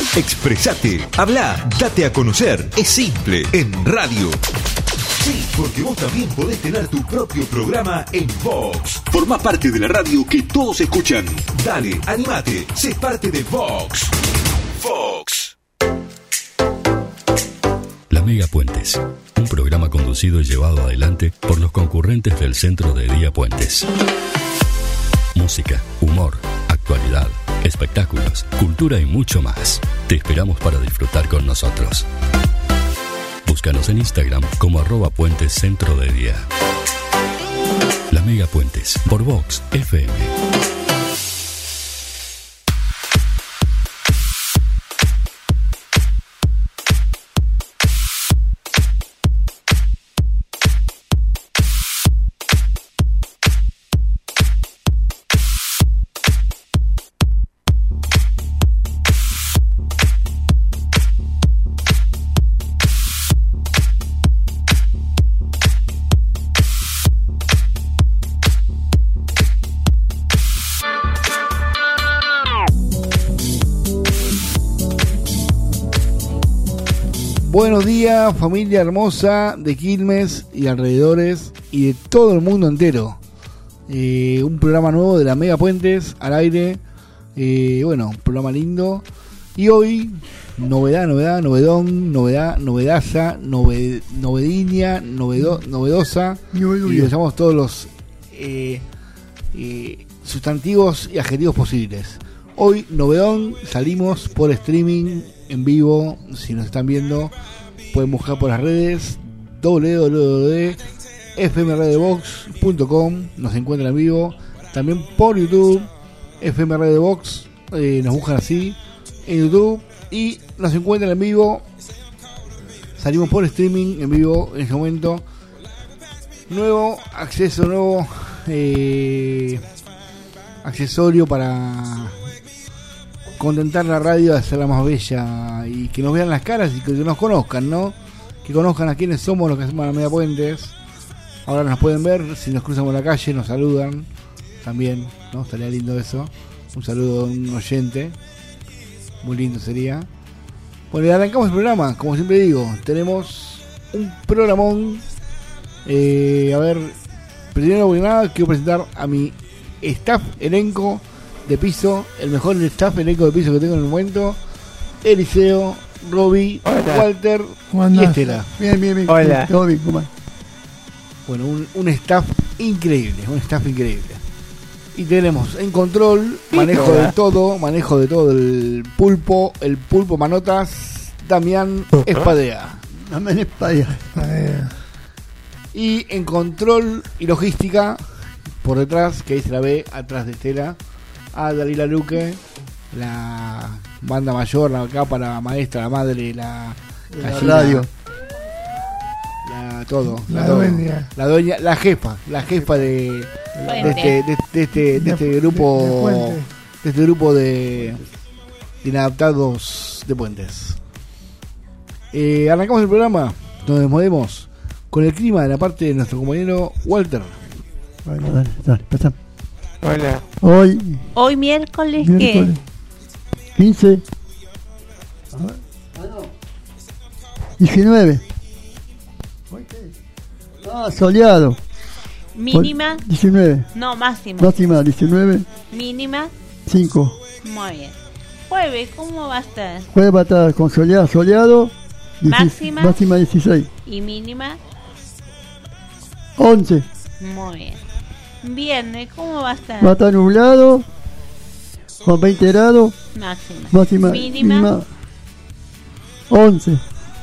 Expresate, habla, date a conocer. Es simple, en radio. Sí, porque vos también podés tener tu propio programa en Vox. Formá parte de la radio que todos escuchan. Dale, animate, sé parte de Vox. Vox. La Mega Puentes, un programa conducido y llevado adelante por los concurrentes del Centro de Día Puentes. Música, humor, actualidad, espectáculos, cultura y mucho más. Te esperamos para disfrutar con nosotros. Búscanos en Instagram como @Puentes Centro de Día. La Mega Puentes, por Vox FM. Buenos días, familia hermosa de Quilmes y alrededores y de todo el mundo entero. Un programa nuevo de la Mega Puentes al aire. Un programa lindo. Y hoy, novedaza, novedosa. Y usamos todos los sustantivos y adjetivos posibles. Hoy, novedón, salimos por streaming en vivo. Si nos están viendo, pueden buscar por las redes www.fmradiobox.com. Nos encuentran en vivo. También por YouTube, FM Radio Box. Nos buscan así en YouTube y nos encuentran en vivo. Salimos por streaming en vivo en este momento. Nuevo accesorio para contentar la radio, hacerla más bella y que nos vean las caras y que nos conozcan, ¿no? Que conozcan a quiénes somos los que hacemos la Mega Puentes. Ahora nos pueden ver, si nos cruzamos la calle nos saludan también, ¿no? Estaría lindo eso. Un saludo a un oyente, muy lindo sería. Bueno, y arrancamos el programa, como siempre digo, tenemos un programón. Primero que nada quiero presentar a mi staff, elenco de piso, el mejor staff elenco de piso que tengo en el momento: Eliseo, Roby, Walter y Estela. Bien. Hola. Roby, ¿cómo? Bueno, un staff increíble, Y tenemos en control, manejo de todo, el pulpo manotas, Damián Espadea. Y en control y logística, por detrás, que ahí se la ve, atrás de Estela, a Dalila Luque, la banda mayor, la capa, la maestra, la madre, la radio, la dueña, la jefa de este grupo de inadaptados de Puentes. Arrancamos el programa, nos movemos con el clima de la parte de nuestro compañero Walter. Bueno, dale, pasamos. Hola. Hoy miércoles, ¿qué? 15. 19. Soleado. Mínima. 19. No, máxima. Máxima 19. Mínima. 5. Muy bien. Jueves, ¿cómo va a estar? Jueves va a estar con soleado. Máxima. Máxima 16. Y mínima. 11. Muy bien. Viernes, ¿cómo va a estar? Va a estar nublado, con 20 grados. Máxima. Mínima 11.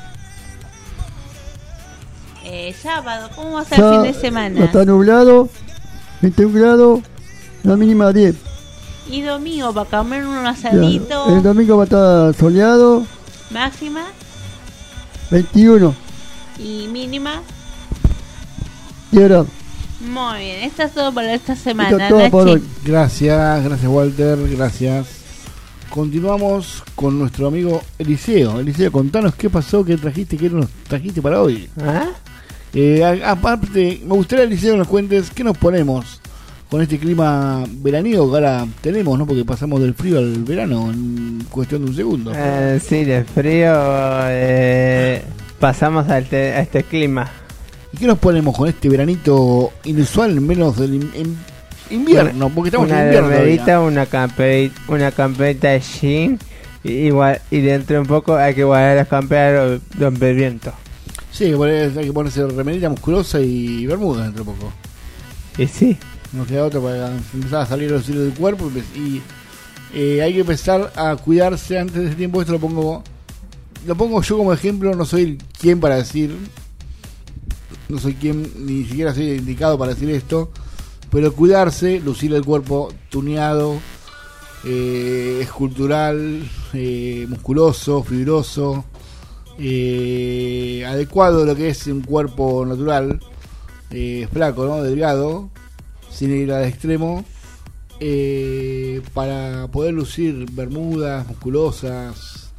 Sábado, ¿cómo va a estar el fin de semana? Va a estar nublado, 21 grados, la mínima 10. Y domingo, para comer un asadito. El domingo va a estar soleado. Máxima 21. Y mínima 10 grados. Muy bien, esto es todo para esta semana. Gracias Walter, gracias. Continuamos con nuestro amigo Eliseo. Eliseo, contanos qué pasó, qué nos trajiste para hoy. Aparte, me gustaría, Eliseo, que nos cuentes qué nos ponemos con este clima veraniego que ahora tenemos, ¿no? Porque pasamos del frío al verano en cuestión de un segundo. Sí, del frío pasamos a este clima. ¿Y qué nos ponemos con este veranito inusual en menos del invierno? Porque estamos en invierno todavía. una camperita de jean y dentro de un poco hay que guardar las camperas de viento. Sí, hay que ponerse remerita musculosa y bermuda dentro de poco. Y sí. No queda otra para empezar a salir los hilos del cuerpo y hay que empezar a cuidarse antes de ese tiempo. Esto lo pongo yo como ejemplo. No soy quien para decir, no soy quien, ni siquiera soy indicado para decir esto, pero cuidarse, lucir el cuerpo tuneado, escultural, musculoso, fibroso, adecuado a lo que es un cuerpo natural, flaco, ¿no? Delgado, sin ir al extremo, para poder lucir bermudas musculosas,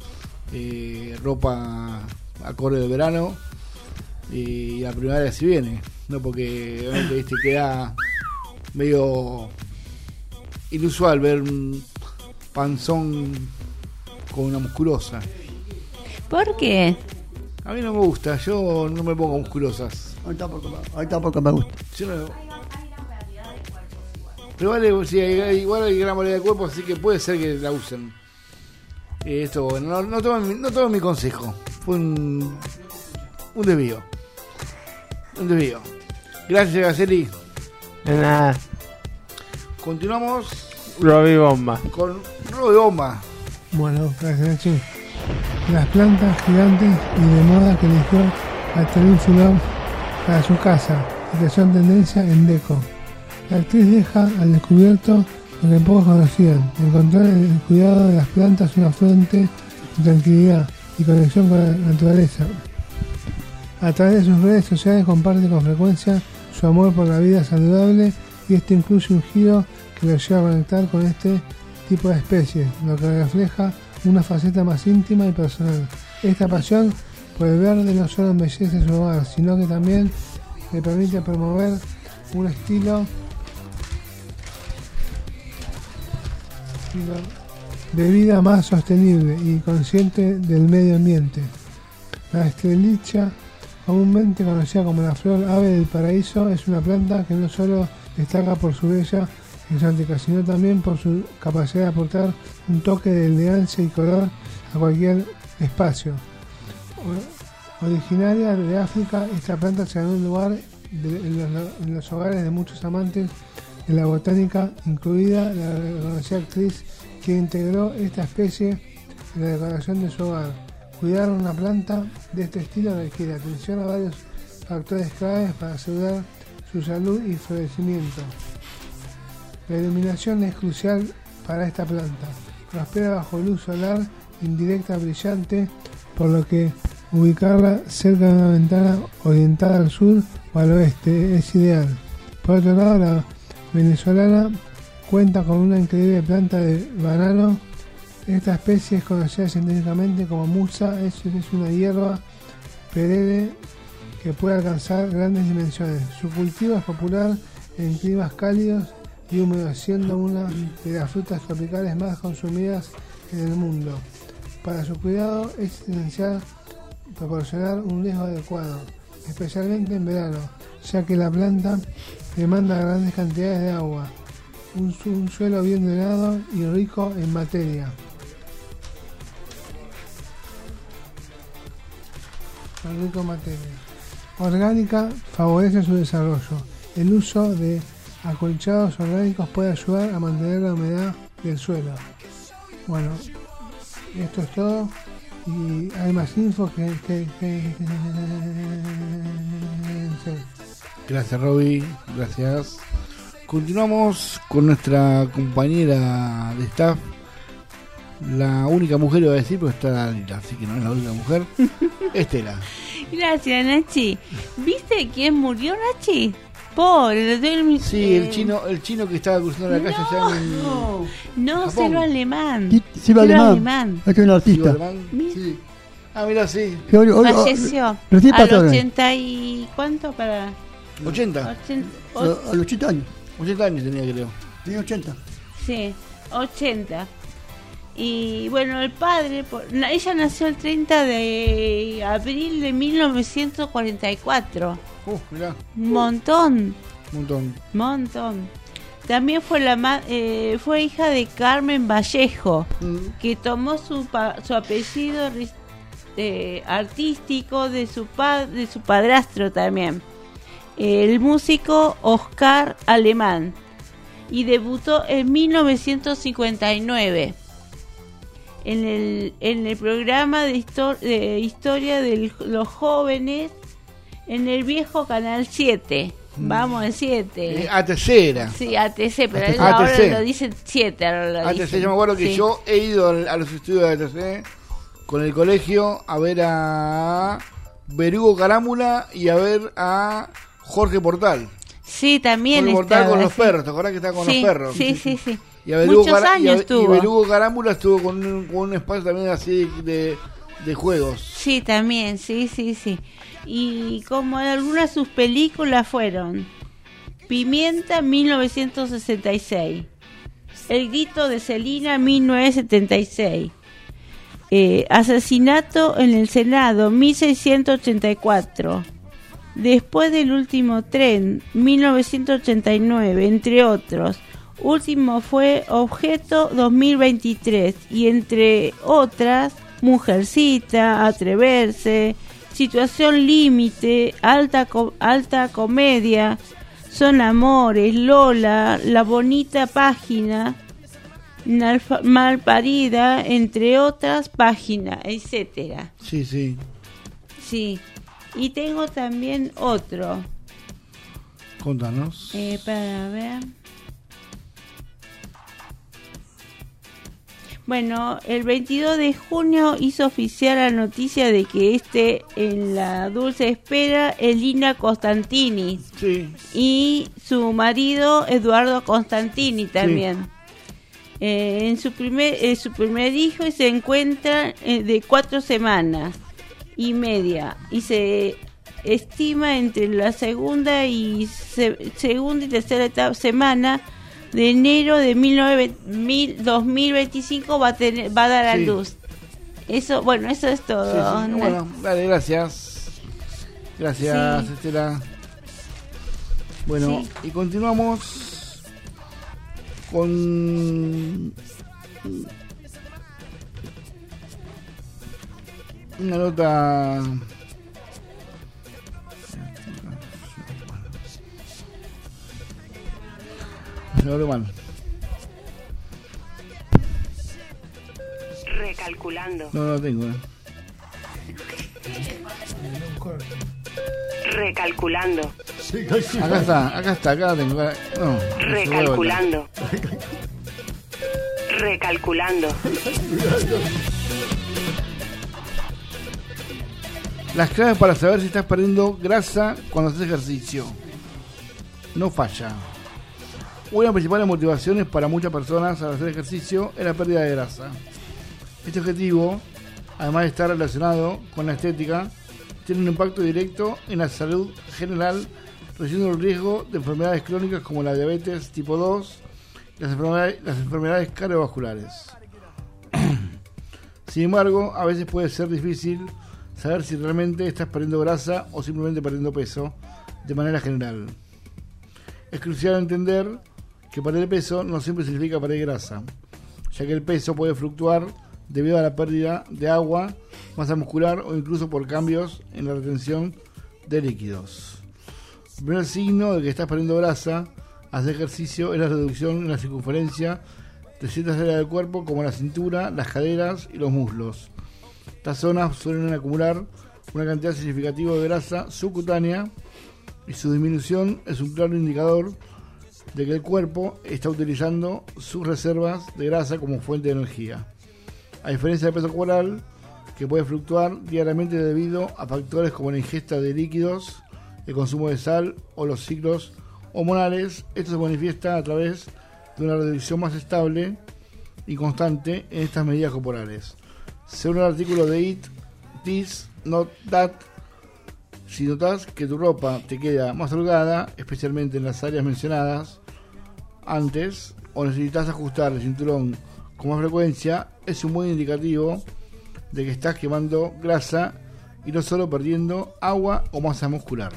ropa acorde de verano y la primavera si viene, no, porque obviamente queda medio inusual ver un panzón con una musculosa. ¿Por qué? A mí no me gusta, yo no me pongo musculosas. Ahí está porque me gusta. Yo no. Pero vale, sí, igual hay gran variedad de cuerpos, así que puede ser que la usen. Esto, bueno, no tomen mi consejo. Fue un desvío. Gracias, Gaceli. De nada. Continuamos Robbie Bomba. con Robbie Bomba. Bueno, gracias, Nachi. Las plantas gigantes y de moda que eligió Catherine Fulop para su casa y que son tendencia en deco. La actriz deja al descubierto lo que pocos conocían: encontrar el cuidado de las plantas una fuente de tranquilidad y conexión con la naturaleza. A través de sus redes sociales comparte con frecuencia su amor por la vida saludable, y esto incluye un giro que lo lleva a conectar con este tipo de especies, lo que refleja una faceta más íntima y personal. Esta pasión por el verde no solo embellece su hogar, sino que también le permite promover un estilo de vida más sostenible y consciente del medio ambiente. La estrelicha, comúnmente conocida como la flor ave del paraíso, es una planta que no solo destaca por su bella exótica, sino también por su capacidad de aportar un toque de elegancia y color a cualquier espacio. Originaria de África, esta planta se ganó un lugar en los hogares de muchos amantes de la botánica, incluida la reconocida actriz que integró esta especie en la decoración de su hogar. Cuidar una planta de este estilo requiere atención a varios factores claves para asegurar su salud y florecimiento. La iluminación es crucial para esta planta. Prospera bajo luz solar indirecta brillante, por lo que ubicarla cerca de una ventana orientada al sur o al oeste es ideal. Por otro lado, la venezolana cuenta con una increíble planta de banano. Esta especie es conocida científicamente como musa. Es una hierba perenne que puede alcanzar grandes dimensiones. Su cultivo es popular en climas cálidos y húmedos, siendo una de las frutas tropicales más consumidas en el mundo. Para su cuidado es esencial proporcionar un riego adecuado, especialmente en verano, ya que la planta demanda grandes cantidades de agua, un suelo bien drenado y rico en materia. Orgánica favorece su desarrollo. El uso de acolchados orgánicos puede ayudar a mantener la humedad del suelo. Bueno, esto es todo. Y hay más info que Gracias, Robbie. Gracias. Continuamos con nuestra compañera de staff, la única mujer, iba a decir, pero está Dalila, así que no es la única mujer. Estela. Gracias, Nachi. ¿Viste quién murió, Nachi? Pobre, sí, el chino que estaba cruzando la calle allá en no, Silva Alemán. Silva Alemán. Este es un artista. Sí. Ah, mira, sí. Falleció a los 80 y... ¿Cuánto para...? 80. A los 80 años. 80 años tenía, creo. Tenía 80. Sí, 80. Y bueno, el padre, ella nació el 30 de abril de 1944. Mirá. Un montón. Un Montón. También fue fue hija de Carmen Vallejo, que tomó su apellido artístico de su padrastro también, el músico Oscar Alemán, y debutó en 1959 en el programa de historia de los jóvenes en el viejo Canal 7. Vamos, el 7. ATC era. Sí, ATC, pero ATC. ahora lo dicen 7. ATC, yo me acuerdo que yo he ido a los estudios de ATC con el colegio a ver a Berugo Carámbula y a ver a Jorge Portal. Sí, también Jorge Portal estaba, con los sí. perros, ¿te acordás que estaba con los perros? Sí. Y a Berugo Muchos años estuvo. Y Berugo Carámbula estuvo con un espacio también así de juegos. Sí, también, sí. Y como algunas de sus películas fueron Pimienta, 1966, El grito de Celina, 1976, Asesinato en el Senado, 1684, Después del último tren, 1989, entre otros. Último fue Objeto 2023 y entre otras Mujercita, Atreverse, Situación Límite, Alta Comedia, Son Amores, Lola, La Bonita Página, Malparida, entre otras páginas, etcétera. Sí. Sí. Y tengo también otro. Contanos. Para ver. Bueno, el 22 de junio hizo oficial la noticia de que en la dulce espera es Lina Constantini. Sí. Y su marido Eduardo Constantini también. En su primer hijo, y se encuentra de 4 semanas y media y se estima entre la segunda y tercera semana de enero de 2025 va a dar a luz. Eso es todo. Sí. Bueno, dale, gracias, Estela. Bueno, y continuamos con una nota. Recalculando. No tengo. Recalculando. Acá la tengo. No, Recalculando. Recalculando. Las claves para saber si estás perdiendo grasa cuando haces ejercicio. No falla. Una de las principales motivaciones para muchas personas al hacer ejercicio es la pérdida de grasa. Este objetivo, además de estar relacionado con la estética, tiene un impacto directo en la salud general, reduciendo el riesgo de enfermedades crónicas como la diabetes tipo 2 y las enfermedades cardiovasculares. Sin embargo, a veces puede ser difícil saber si realmente estás perdiendo grasa o simplemente perdiendo peso de manera general. Es crucial entender que perder peso no siempre significa perder grasa, ya que el peso puede fluctuar debido a la pérdida de agua, masa muscular o incluso por cambios en la retención de líquidos. El primer signo de que estás perdiendo grasa al hacer ejercicio es la reducción en la circunferencia de ciertas áreas del cuerpo como la cintura, las caderas y los muslos. Estas zonas suelen acumular una cantidad significativa de grasa subcutánea y su disminución es un claro indicador de que el cuerpo está utilizando sus reservas de grasa como fuente de energía. A diferencia del peso corporal, que puede fluctuar diariamente debido a factores como la ingesta de líquidos, el consumo de sal o los ciclos hormonales, esto se manifiesta a través de una reducción más estable y constante en estas medidas corporales. Según el artículo de It This Not That, si notas que tu ropa te queda más holgada, especialmente en las áreas mencionadas, antes o necesitas ajustar el cinturón con más frecuencia, es un buen indicativo de que estás quemando grasa y no solo perdiendo agua o masa muscular.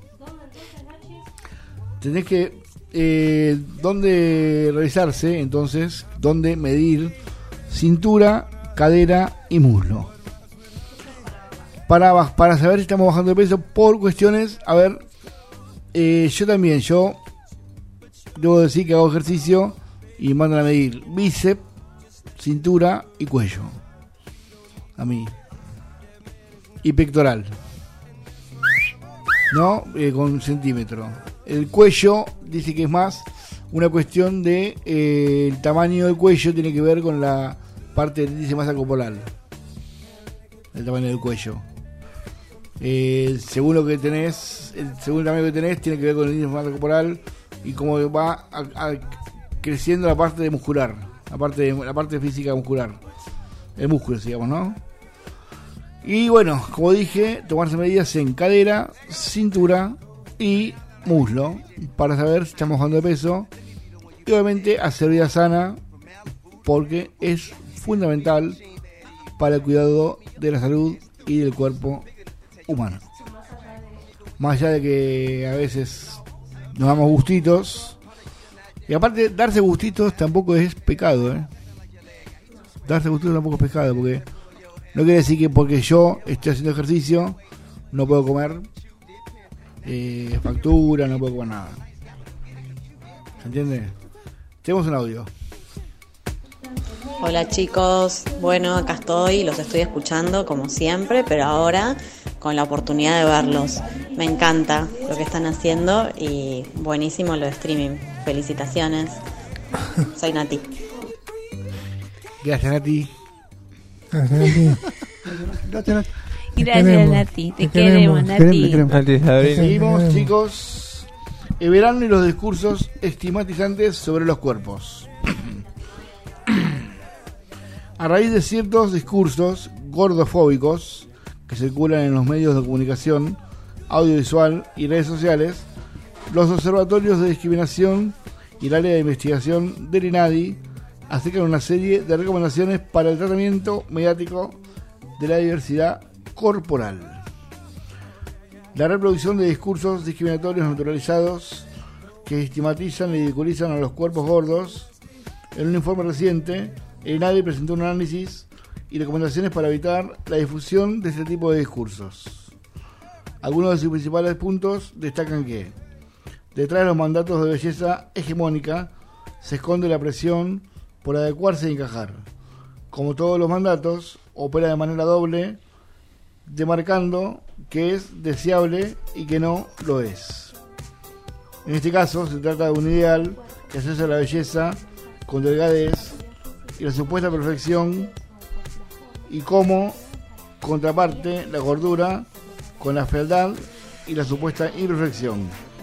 Tenés que dónde revisarse, entonces, dónde medir cintura, cadera y muslo. Para saber si estamos bajando de peso por cuestiones, a ver, yo debo decir que hago ejercicio y me mandan a medir bíceps, cintura y cuello. A mí. Y pectoral. ¿No? Con centímetro. El cuello dice que es más una cuestión de el tamaño del cuello, tiene que ver con la parte del índice de masa corporal. El tamaño del cuello. Según lo que tenés, según el tamaño que tenés, tiene que ver con el índice de masa corporal y cómo va creciendo la parte muscular, la parte física muscular, el músculo, digamos, ¿no? Y bueno, como dije, tomarse medidas en cadera, cintura y muslo para saber si estamos bajando de peso y obviamente hacer vida sana, porque es fundamental para el cuidado de la salud y del cuerpo humano. Más allá de que a veces nos damos gustitos, y aparte darse gustitos tampoco es pecado, darse gustitos tampoco es pecado, porque no quiere decir que porque yo estoy haciendo ejercicio no puedo comer factura, no puedo comer nada. ¿Se entiende? Tenemos un audio. Hola chicos, bueno, acá estoy, los estoy escuchando como siempre, pero ahora con la oportunidad de verlos. Me encanta lo que están haciendo y buenísimo lo de streaming. Felicitaciones. Soy Nati. Gracias, Nati. Gracias, Nati. Te queremos, Nati. Seguimos, chicos. El verano y los discursos estigmatizantes sobre los cuerpos. A raíz de ciertos discursos gordofóbicos que circulan en los medios de comunicación audiovisual y redes sociales, los observatorios de discriminación y el área de investigación del INADI acercan una serie de recomendaciones para el tratamiento mediático de la diversidad corporal. La reproducción de discursos discriminatorios naturalizados que estigmatizan y ridiculizan a los cuerpos gordos. En un informe reciente, el INADI presentó un análisis y recomendaciones para evitar la difusión de este tipo de discursos. Algunos de sus principales puntos destacan que detrás de los mandatos de belleza hegemónica se esconde la presión por adecuarse y encajar. Como todos los mandatos, opera de manera doble, demarcando que es deseable y que no lo es. En este caso, se trata de un ideal que asocia la belleza con delgadez y la supuesta perfección, y como contraparte la gordura con la fealdad y la supuesta imperfección.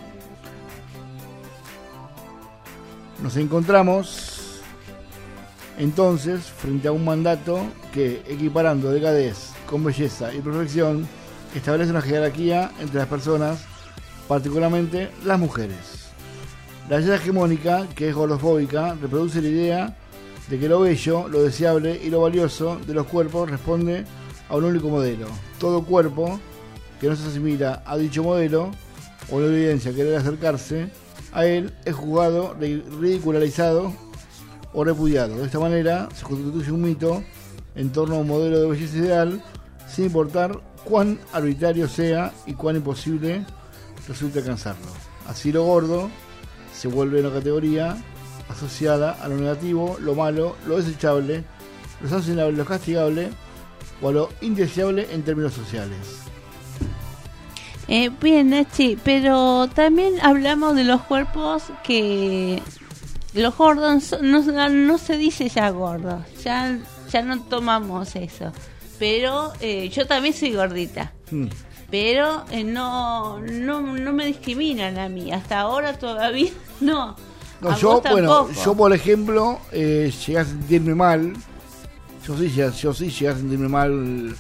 Nos encontramos entonces frente a un mandato que, equiparando delgadez con belleza y perfección, establece una jerarquía entre las personas, particularmente las mujeres. La belleza hegemónica, que es gordofóbica, reproduce la idea de que lo bello, lo deseable y lo valioso de los cuerpos responde a un único modelo. Todo cuerpo que no se asimila a dicho modelo o la evidencia querer acercarse a él es juzgado, ridicularizado o repudiado. De esta manera se constituye un mito en torno a un modelo de belleza ideal, sin importar cuán arbitrario sea y cuán imposible resulte alcanzarlo. Así lo gordo se vuelve una categoría asociada a lo negativo, lo malo, lo desechable, lo sancionable, lo castigable o a lo indeseable en términos sociales. Bien, Nachi, pero también hablamos de los cuerpos que los gordos no se dice ya gordos, ya no tomamos eso, pero yo también soy gordita, pero no me discriminan a mí, hasta ahora todavía no. No, yo por ejemplo llegué a sentirme mal. Yo sí llegué a sentirme mal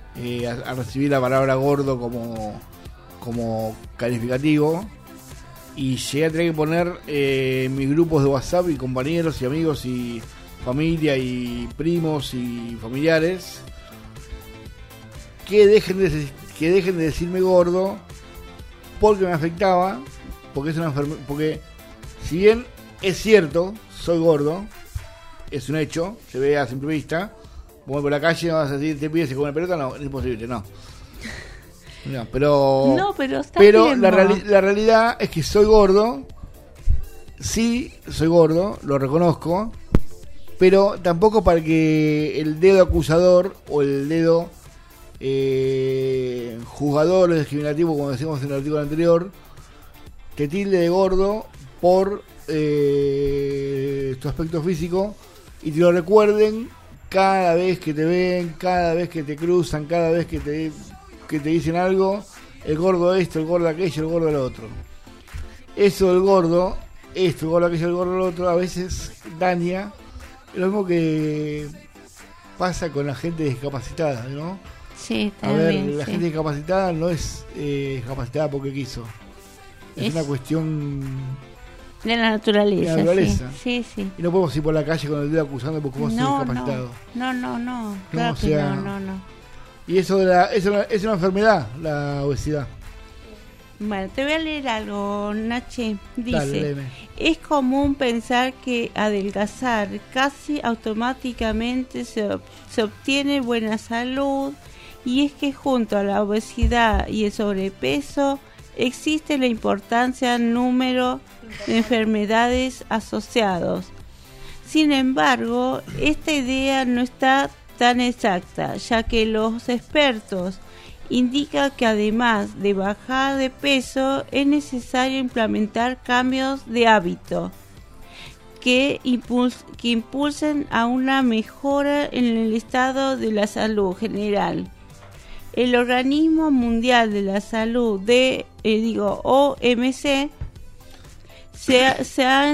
a recibir la palabra gordo como calificativo. y llegué a tener que poner mis grupos de WhatsApp y compañeros y amigos y familia y primos y familiares que dejen de decirme gordo porque me afectaba, porque es una enfermedad, porque si bien es cierto, soy gordo, es un hecho, se ve a simple vista. Vos por la calle vas a decir, te pides se come pelota, no, es imposible, no. No, pero está bien, la realidad es que soy gordo, sí, soy gordo, lo reconozco, pero tampoco para que el dedo acusador o el dedo juzgador o discriminativo, como decíamos en el artículo anterior, te tilde de gordo por tu aspecto físico y te lo recuerden cada vez que te ven, cada vez que te cruzan, cada vez que te dicen algo, el gordo esto, el gordo aquello, el gordo el otro. Eso del gordo, esto, el gordo aquello, el gordo el otro, a veces daña. Es lo mismo que pasa con la gente discapacitada, ¿no? Sí, también. La gente discapacitada no es discapacitada porque quiso. Es una cuestión de la naturaleza. Sí. Y no podemos ir por la calle con el dedo acusando porque vos sos discapacitado. No. Claro que no. Y eso es una enfermedad, la obesidad. Bueno, te voy a leer algo, Nachi. Dice, dale, es común pensar que adelgazar casi automáticamente se obtiene buena salud, y es que junto a la obesidad y el sobrepeso existe la importancia número de enfermedades asociados. Sin embargo, esta idea no está tan exacta, ya que los expertos indican que además de bajar de peso es necesario implementar cambios de hábito que impulsen a una mejora en el estado de la salud general. El Organismo Mundial de la Salud, OMC, se ha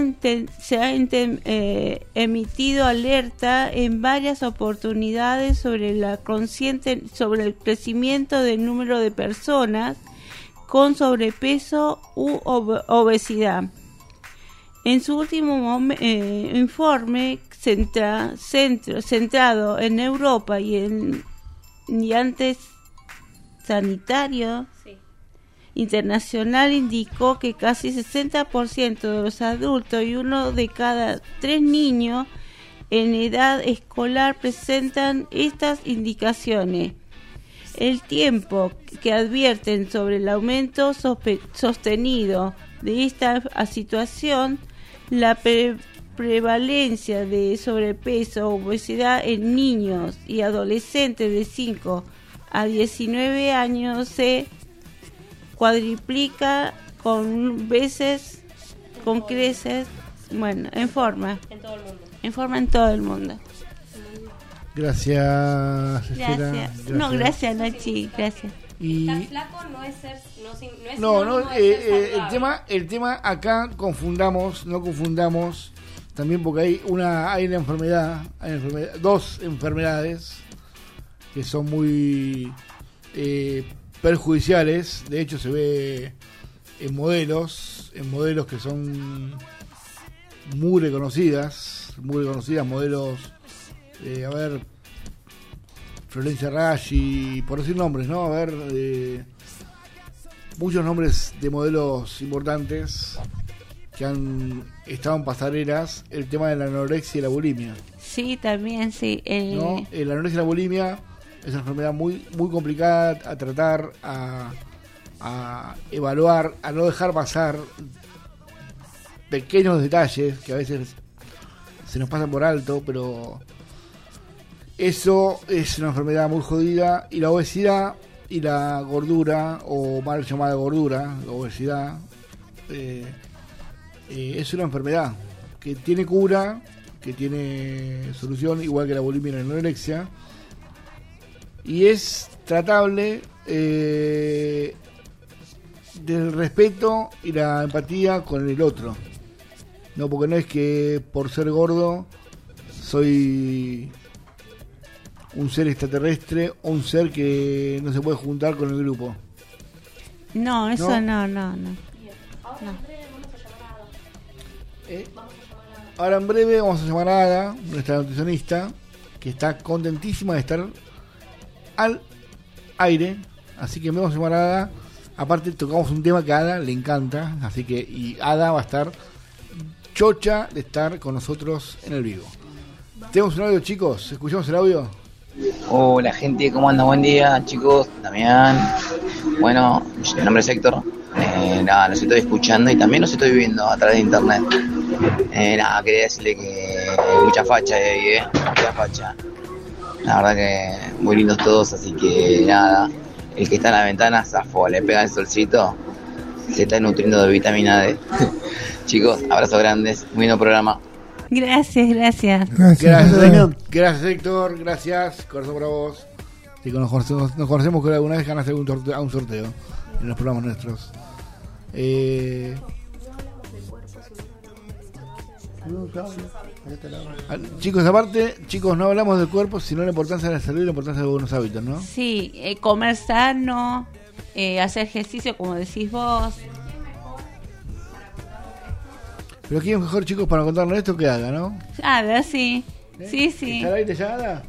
emitido alerta en varias oportunidades sobre el crecimiento del número de personas con sobrepeso u obesidad. En su último informe centrado en Europa y antes sanitario internacional, indicó que casi 60% de los adultos y 1 de cada 3 niños en edad escolar presentan estas indicaciones. El tiempo que advierten sobre el aumento sostenido de esta situación, la prevalencia de sobrepeso o obesidad en niños y adolescentes de 5 a 19 años se cuadriplica con creces, en forma en todo el mundo. Gracias, Estela. Gracias, Nachi, gracias. Estar flaco no es ser, no el tema acá no confundamos también, porque hay una enfermedad, dos enfermedades que son muy perjudiciales. De hecho se ve en modelos que son muy reconocidas, modelos, Florencia Raggi, por decir nombres, ¿no? Muchos nombres de modelos importantes que han estado en pasarelas. El tema de la anorexia y la bulimia. Sí, también, sí. ¿No? La anorexia y la bulimia es una enfermedad muy, muy complicada a tratar, a evaluar, a no dejar pasar pequeños detalles que a veces se nos pasan por alto, pero eso es una enfermedad muy jodida. Y la obesidad y la gordura, o mal llamada gordura, la obesidad, es una enfermedad que tiene cura, que tiene solución, igual que la bulimia y la anorexia, y es tratable del respeto y la empatía con el otro, no, porque no es que por ser gordo soy un ser extraterrestre o un ser que no se puede juntar con el grupo. No, eso no. Ahora en breve Ahora en breve vamos a llamar a Ada, nuestra nutricionista, que está contentísima de estar al aire. Así que vamos a llamar a Ada. Aparte tocamos un tema que a Ada le encanta. Así que y Ada va a estar chocha de estar con nosotros en el vivo. Tenemos un audio, chicos. ¿Escuchamos el audio? Hola gente, ¿cómo andan? Buen día, chicos. Damián. Bueno, mi nombre es Héctor. Nada, los estoy escuchando y también los estoy viendo a través de internet. Nada, quería decirle que mucha facha ahí, mucha facha. La verdad que muy lindos todos, así que nada, el que está en la ventana, zafó, le pega el solcito, se está nutriendo de vitamina D. Chicos, abrazos grandes, muy lindo programa. Gracias. Gracias, Héctor, gracias, corazón para vos. Sí, nos conocemos que alguna vez van a hacer un sorteo en los programas nuestros. Chicos, aparte, no hablamos del cuerpo, sino de la importancia de la salud y la importancia de buenos hábitos, ¿no? Sí, comer sano, hacer ejercicio, como decís vos. Pero quién es mejor, chicos, para contarnos esto que Ada, ¿no? Ada, sí. Sí. ¿Está al aire ya, Ada?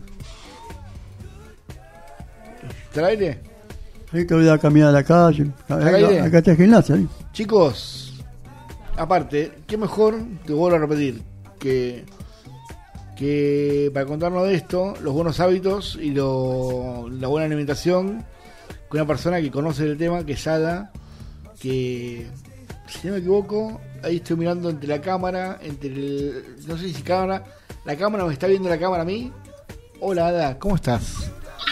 ¿Está al aire? Hay que ir a caminar a la calle. Acá está el gimnasio. ¿Sí? Chicos, aparte, qué mejor, te vuelvo a repetir, que para contarnos de esto, los buenos hábitos y la buena alimentación, con una persona que conoce el tema, que es Ada, que, si no me equivoco, ahí estoy mirando entre la cámara, no sé si la cámara me está viendo la cámara a mí. Hola, Ada, ¿cómo estás?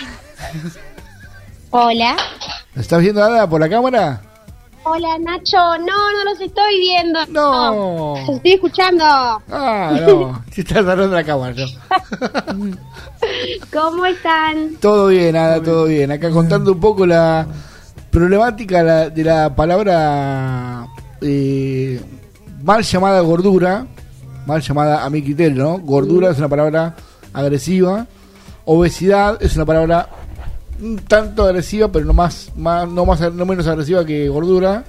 Hola. ¿Me estás viendo, Ada, por la cámara? Hola, Nacho. No los estoy viendo. No. Los estoy escuchando. No. Si estás hablando de la cámara, yo. ¿Cómo están? Todo bien, Ada, todo bien. Acá contando un poco la problemática de la palabra mal llamada gordura, mal llamada a mi criterio, ¿no? Gordura es una palabra agresiva. Obesidad es una palabra un tanto agresiva, pero no menos agresiva que gordura.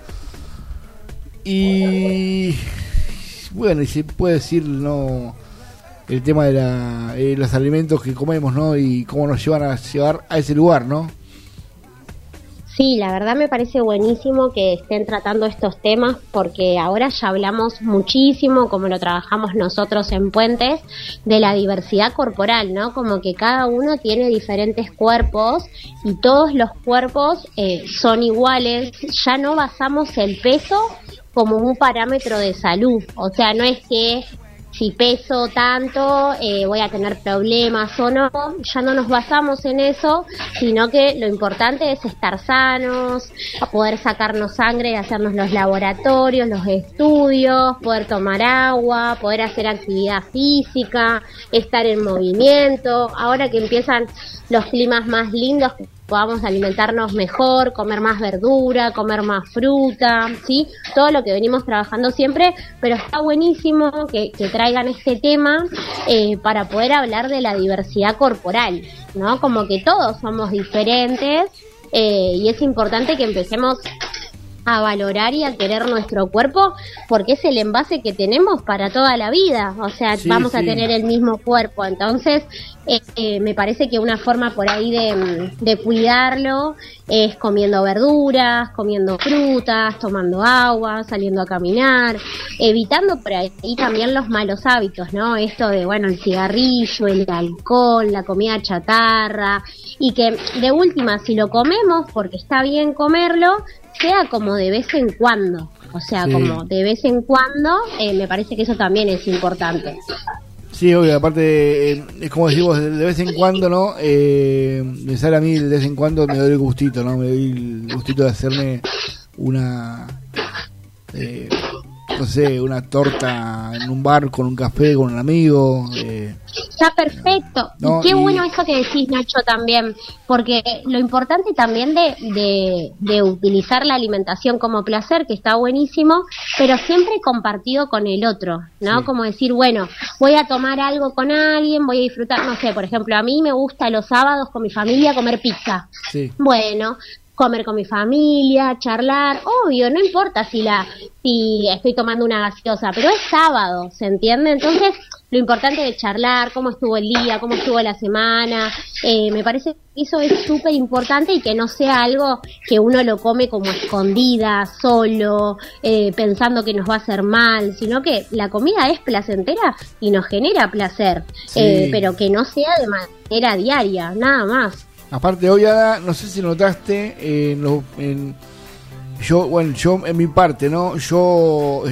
Y bueno, y se puede decir, no, el tema de los alimentos que comemos, ¿no? Y cómo nos llevan a llevar a ese lugar, ¿no? Sí, la verdad me parece buenísimo que estén tratando estos temas porque ahora ya hablamos muchísimo, como lo trabajamos nosotros en Puentes, de la diversidad corporal, ¿no? Como que cada uno tiene diferentes cuerpos y todos los cuerpos son iguales. Ya no basamos el peso como un parámetro de salud, o sea, no es que si peso tanto voy a tener problemas o no, ya no nos basamos en eso, sino que lo importante es estar sanos, poder sacarnos sangre, hacernos los laboratorios, los estudios, poder tomar agua, poder hacer actividad física, estar en movimiento. Ahora que empiezan los climas más lindos, podamos alimentarnos mejor, comer más verdura, comer más fruta, ¿sí? Todo lo que venimos trabajando siempre, pero está buenísimo que traigan este tema para poder hablar de la diversidad corporal, ¿no? Como que todos somos diferentes y es importante que empecemos a valorar y a querer nuestro cuerpo porque es el envase que tenemos para toda la vida, o sea, vamos a tener el mismo cuerpo, entonces me parece que una forma por ahí de cuidarlo es comiendo verduras, comiendo frutas, tomando agua, saliendo a caminar, evitando por ahí también los malos hábitos, ¿no? Esto de, bueno, el cigarrillo, el alcohol, la comida chatarra, y que de última, si lo comemos porque está bien comerlo, sea como de vez en cuando, o sea, como de vez en cuando, me parece que eso también es importante. Sí, obvio, aparte, es como decimos, de vez en cuando, ¿no? Me sale a mí de vez en cuando, me doy el gustito, ¿no? Me doy el gustito de hacerme una, no sé, una torta en un bar con un café, con un amigo. Está perfecto. ¿no? Y qué bueno eso que decís, Nacho, también, porque lo importante también de utilizar la alimentación como placer, que está buenísimo, pero siempre compartido con el otro, ¿no? Sí. Como decir, bueno, voy a tomar algo con alguien, voy a disfrutar, no sé, por ejemplo, a mí me gusta los sábados con mi familia comer pizza. Sí. Bueno, comer con mi familia, charlar, obvio, no importa si estoy tomando una gaseosa, pero es sábado, ¿se entiende? Entonces, lo importante es charlar, cómo estuvo el día, cómo estuvo la semana, me parece que eso es súper importante y que no sea algo que uno lo come como escondida, solo, pensando que nos va a hacer mal, sino que la comida es placentera y nos genera placer, pero que no sea de manera diaria, nada más. Aparte hoy, Ada, no sé si notaste, yo en mi parte, ¿no? Yo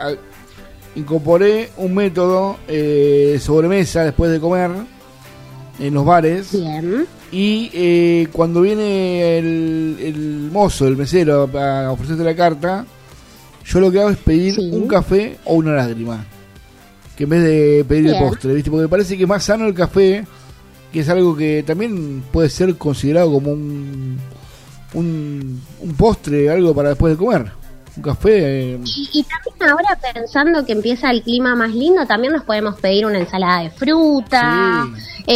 incorporé un método sobremesa después de comer en los bares. Bien. Y cuando viene el mozo, el mesero, a ofrecerte la carta, yo lo que hago es pedir un café o una lágrima, que en vez de pedir el postre, ¿viste? Porque me parece que es más sano el café, que es algo que también puede ser considerado como un postre, algo para después de comer. Un café. Y también ahora, pensando que empieza el clima más lindo, también nos podemos pedir una ensalada de fruta,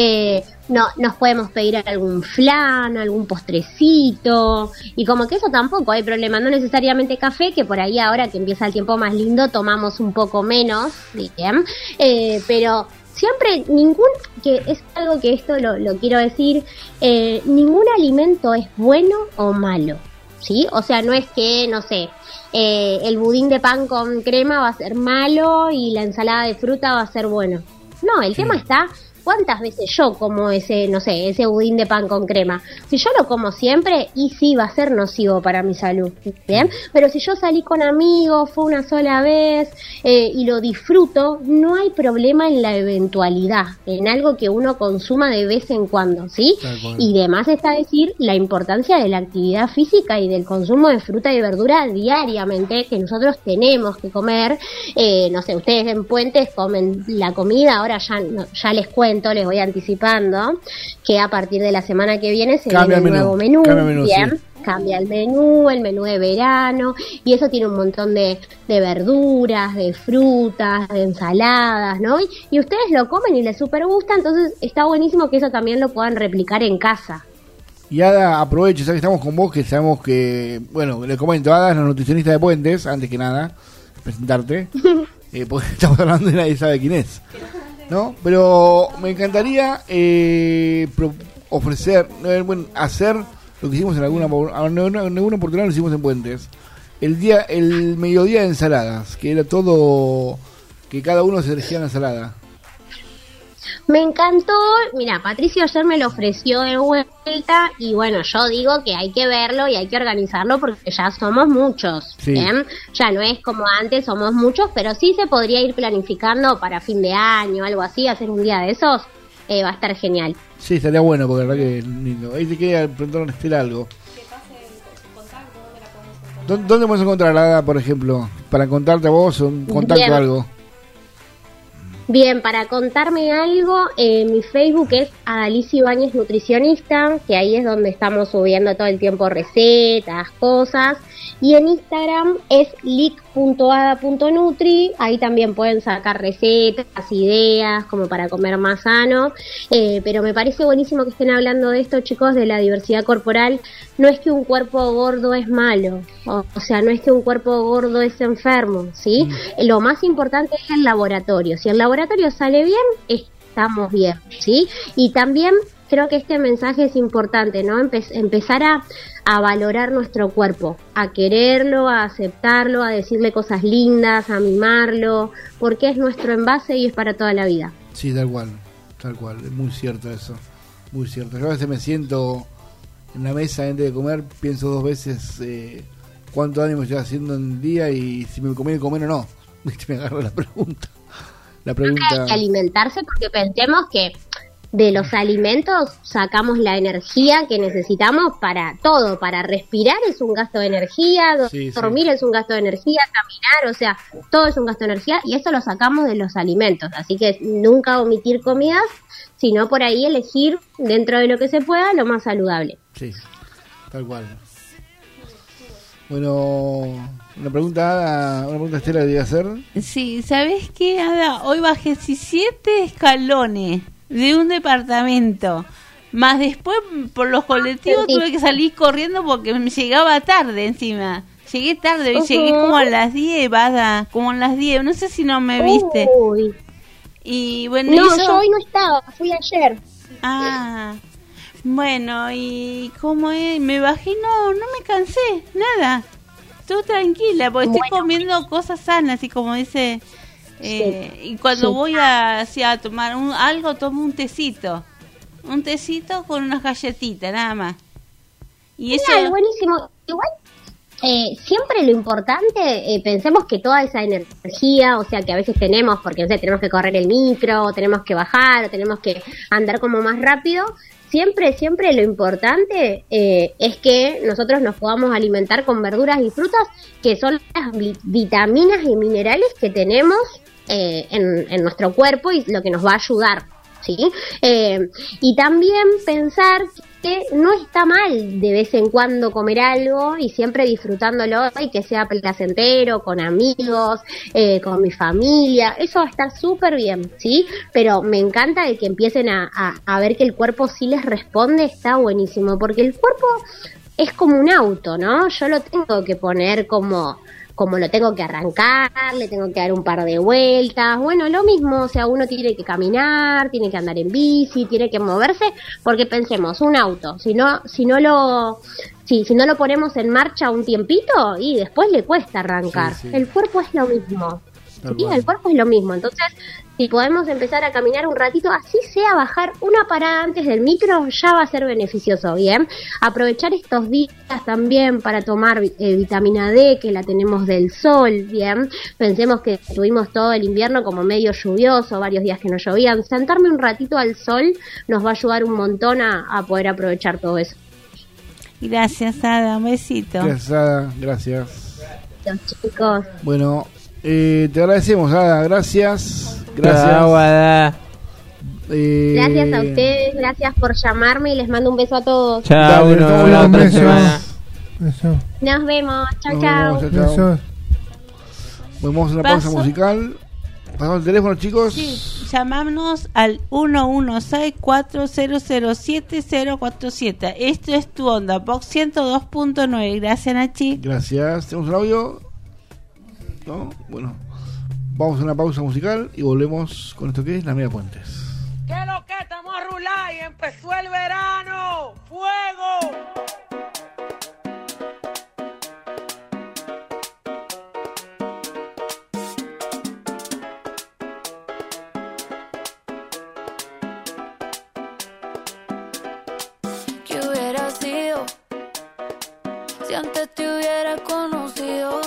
nos podemos pedir algún flan, algún postrecito, y como que eso tampoco hay problema, no necesariamente café, que por ahí ahora que empieza el tiempo más lindo tomamos un poco menos, bien, pero siempre que es algo que esto lo quiero decir, ningún alimento es bueno o malo, ¿sí? O sea, no es que, no sé, el budín de pan con crema va a ser malo y la ensalada de fruta va a ser bueno. No, el tema está cuántas veces yo como ese budín de pan con crema. Si yo lo como siempre, y sí va a ser nocivo para mi salud, ¿bien? Pero si yo salí con amigos, fue una sola vez, y lo disfruto, no hay problema en la eventualidad, en algo que uno consuma de vez en cuando, ¿sí? Y demás está decir la importancia de la actividad física y del consumo de fruta y verdura diariamente, que nosotros tenemos que comer. No sé, ustedes en Puentes comen la comida, ahora ya les cuento, les voy anticipando que a partir de la semana que viene se viene un nuevo menú, bien, sí. Cambia el menú de verano, y eso tiene un montón de verduras, de frutas, de ensaladas, ¿no? Y ustedes lo comen y les super gusta, entonces está buenísimo que eso también lo puedan replicar en casa. Y Ada, aprovecho, ya que estamos con vos, que sabemos que, bueno, le comento, Ada es la nutricionista de Puentes, antes que nada, presentarte, porque estamos hablando y nadie sabe quién es, ¿no? Pero me encantaría hacer lo que hicimos en alguna oportunidad, lo hicimos en Puentes, el mediodía de ensaladas, que era todo, que cada uno se elegía una ensalada. Me encantó, mira, Patricio ayer me lo ofreció de vuelta y bueno, yo digo que hay que verlo y hay que organizarlo porque ya somos muchos, sí. ¿Bien? Ya no es como antes, somos muchos, pero sí se podría ir planificando para fin de año, algo así, hacer un día de esos, va a estar genial. Sí, estaría bueno porque la verdad que es lindo. Ahí te queda preguntar a Estela algo. ¿Dónde podemos encontrar, Ada, por ejemplo, para contarte a vos un contacto o algo? Bien, para contarme algo, mi Facebook es Adalicia Ibáñez Nutricionista, que ahí es donde estamos subiendo todo el tiempo recetas, cosas, y en Instagram es lic.ada.nutri, ahí también pueden sacar recetas, ideas, como para comer más sano, pero me parece buenísimo que estén hablando de esto, chicos, de la diversidad corporal. No es que un cuerpo gordo es malo, o sea, no es que un cuerpo gordo es enfermo, ¿sí? Lo más importante es el laboratorio. Si el laboratorio sale bien, estamos bien, ¿sí? Y también creo que este mensaje es importante, ¿no? Empezar a valorar nuestro cuerpo, a quererlo, a aceptarlo, a decirle cosas lindas, a mimarlo, porque es nuestro envase y es para toda la vida. Sí, tal cual, es muy cierto eso, muy cierto. Yo a veces me siento en la mesa antes de comer, pienso dos veces cuánto ánimo estoy haciendo en el día y si me conviene comer o no. Me agarro la pregunta. Hay que alimentarse porque pensemos que de los alimentos sacamos la energía que necesitamos para todo. Para respirar es un gasto de energía, dormir es un gasto de energía, caminar, o sea, todo es un gasto de energía y eso lo sacamos de los alimentos. Así que nunca omitir comidas, sino por ahí elegir dentro de lo que se pueda lo más saludable. Sí, tal cual. Bueno, una pregunta Estela debía hacer. Sí, ¿sabes qué, Ada? Hoy bajé 17 escalones de un departamento Más después, por los colectivos, tuve que salir corriendo porque me llegaba tarde encima. Llegué tarde, y llegué como a las 10, como a las 10. No sé si no me viste. Uy. Y bueno, no, yo hoy no estaba, fui ayer. Ah, bueno, y como me bajé, no me cansé, nada. Estoy tranquila, porque estoy comiendo cosas sanas, y como dice... y cuando voy a tomar algo, tomo un tecito con unas galletitas, nada más. Y eso es buenísimo. Igual, siempre lo importante, pensemos que toda esa energía, o sea, que a veces tenemos, porque no sé, tenemos que correr el micro, o tenemos que bajar, o tenemos que andar como más rápido, siempre lo importante es que nosotros nos podamos alimentar con verduras y frutas, que son las vitaminas y minerales que tenemos en nuestro cuerpo y lo que nos va a ayudar, ¿sí? Y también pensar que no está mal de vez en cuando comer algo y siempre disfrutándolo y que sea placentero, con amigos, con mi familia, eso va a estar súper bien, ¿sí? Pero me encanta de que empiecen a ver que el cuerpo sí les responde, está buenísimo, porque el cuerpo es como un auto, ¿no? Yo lo tengo que poner como lo tengo que arrancar, le tengo que dar un par de vueltas, bueno, lo mismo, o sea, uno tiene que caminar, tiene que andar en bici, tiene que moverse, porque pensemos, un auto, si no lo ponemos en marcha un tiempito, y después le cuesta arrancar, sí. El cuerpo es lo mismo, ¿sí? El cuerpo es lo mismo, entonces, si podemos empezar a caminar un ratito, así sea bajar una parada antes del micro, ya va a ser beneficioso, ¿bien? Aprovechar estos días también para tomar vitamina D, que la tenemos del sol, ¿bien? Pensemos que tuvimos todo el invierno como medio lluvioso, varios días que no llovían. Sentarme un ratito al sol nos va a ayudar un montón a poder aprovechar todo eso. Gracias, Ada, un besito. Gracias, Ada, gracias. Gracias, chicos. Bueno, te agradecemos, Ada, gracias. Gracias. Gracias a ustedes, gracias por llamarme y les mando un beso a todos. Chao, un beso. Nos vemos, chao. Vamos a una pausa musical. Pasamos el teléfono, chicos. Sí, llamámonos al 116-400-7047. Esto es Tu Onda, Box 102.9. Gracias, Nachi. Gracias. ¿Tenemos un audio? ¿No? Bueno. Vamos a una pausa musical y volvemos con esto que es La Media Puentes. ¿Qué es lo que estamos a rular y empezó el verano? ¡Fuego! ¿Qué hubiera sido si antes te hubiera conocido?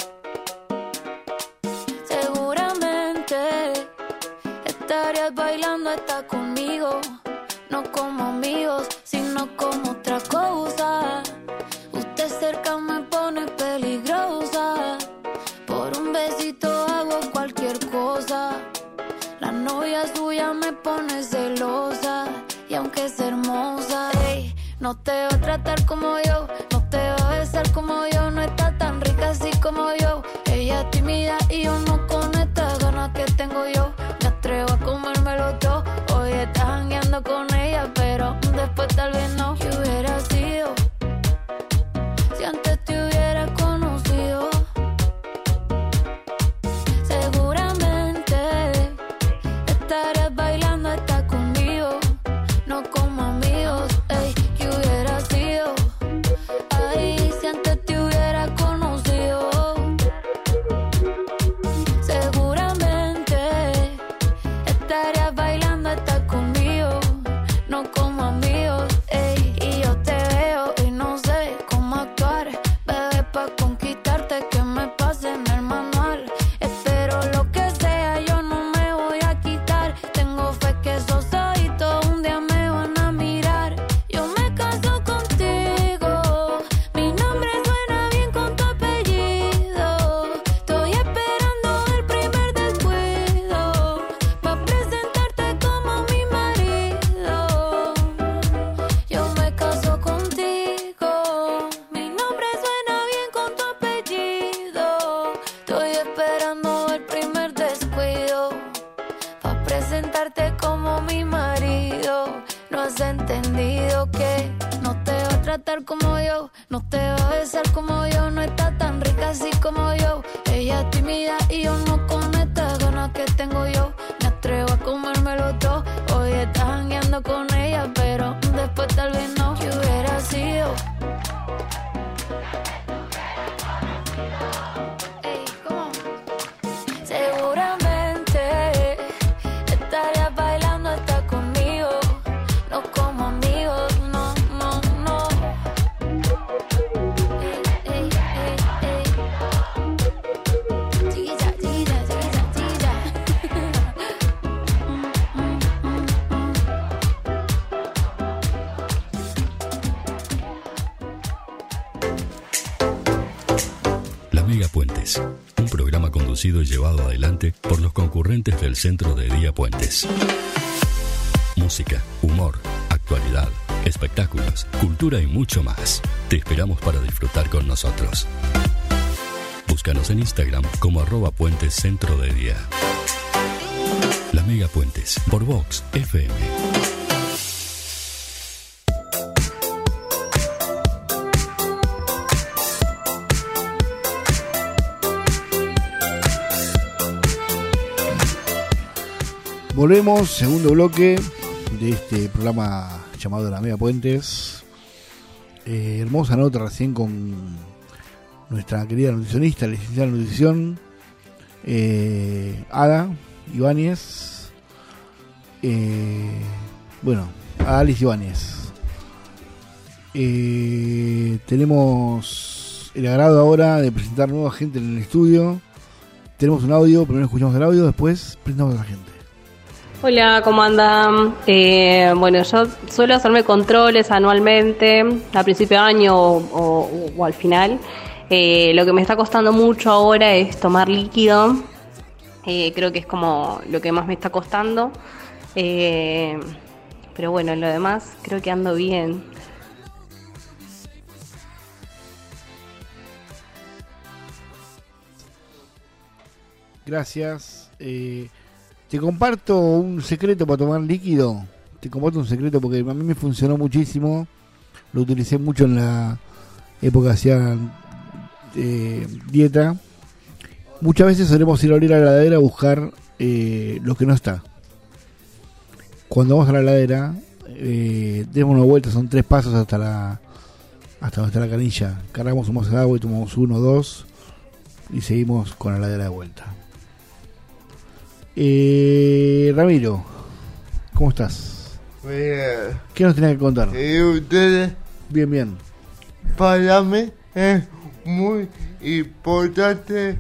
Estarías bailando hasta conmigo, no como amigos, sino como otra cosa. Usted cerca me pone peligrosa, por un besito hago cualquier cosa. La novia suya me pone celosa, y aunque es hermosa, ey, no te va a tratar como yo, no te va a besar como yo, no está tan rica así como yo. Ella es tímida y yo no con estas ganas que tengo yo. Atrevo a comérmelo todo. Hoy estás jangueando con ella, pero después tal vez no. ¿Qué hubiera sido si antes te hubiera conocido? Seguramente estarías bailando hasta conmigo, no como amigos. Ey, ¿qué hubiera sido? Ay, si antes te hubiera conocido. Seguramente estarías bailando hasta conmigo, no como amigos, ey. tratar como yo, no te va a besar como yo, no está tan rica así como yo. Ella es tímida y yo no con estas ganas que tengo yo. Me atrevo a comérmelo todo. Hoy estás jangueando con ella, pero después tal vez no. ¿Qué hubiera sido? Ey, ¿cómo? Seguramente estarías bailando hasta conmigo, no como amigos, no, no, no. Ey, ey, ey, ey. Chiquilla, chiquilla, chiquilla, chiquilla. La Mega Puentes, un programa conducido y llevado adelante por los concurrentes del Centro de Día Puentes. Música, humor, actualidad, espectáculos, cultura y mucho más. Te esperamos para disfrutar con nosotros. Búscanos en Instagram como @Puentes Centro de Día. La Mega Puentes, por Vox FM. Volvemos, segundo bloque de este programa llamado La Mega Puentes. Hermosa nota recién con nuestra querida nutricionista, licenciada en nutrición, Ada Ibáñez. Alice Ibáñez. Tenemos el agrado ahora de presentar nueva gente en el estudio. Tenemos un audio, primero escuchamos el audio, después presentamos a la gente. Hola, ¿cómo andan? Bueno, yo suelo hacerme controles anualmente, a principio de año o al final. Lo que me está costando mucho ahora es tomar líquido. Creo que es como lo que más me está costando. Pero bueno, en lo demás creo que ando bien. Gracias. Te comparto un secreto para tomar líquido. Te comparto un secreto porque a mí me funcionó muchísimo. Lo utilicé mucho en la época que hacía dieta. Muchas veces solemos ir a abrir la heladera a buscar lo que no está. Cuando vamos a la heladera, demos una vuelta, son 3 pasos hasta donde está la canilla. Cargamos un vaso de agua y tomamos 1 o 2 y seguimos con la heladera de vuelta. Ramiro, ¿cómo estás? Bien. ¿Qué nos tenés que contar? ¿Y ustedes? Bien, bien. Para mí es muy importante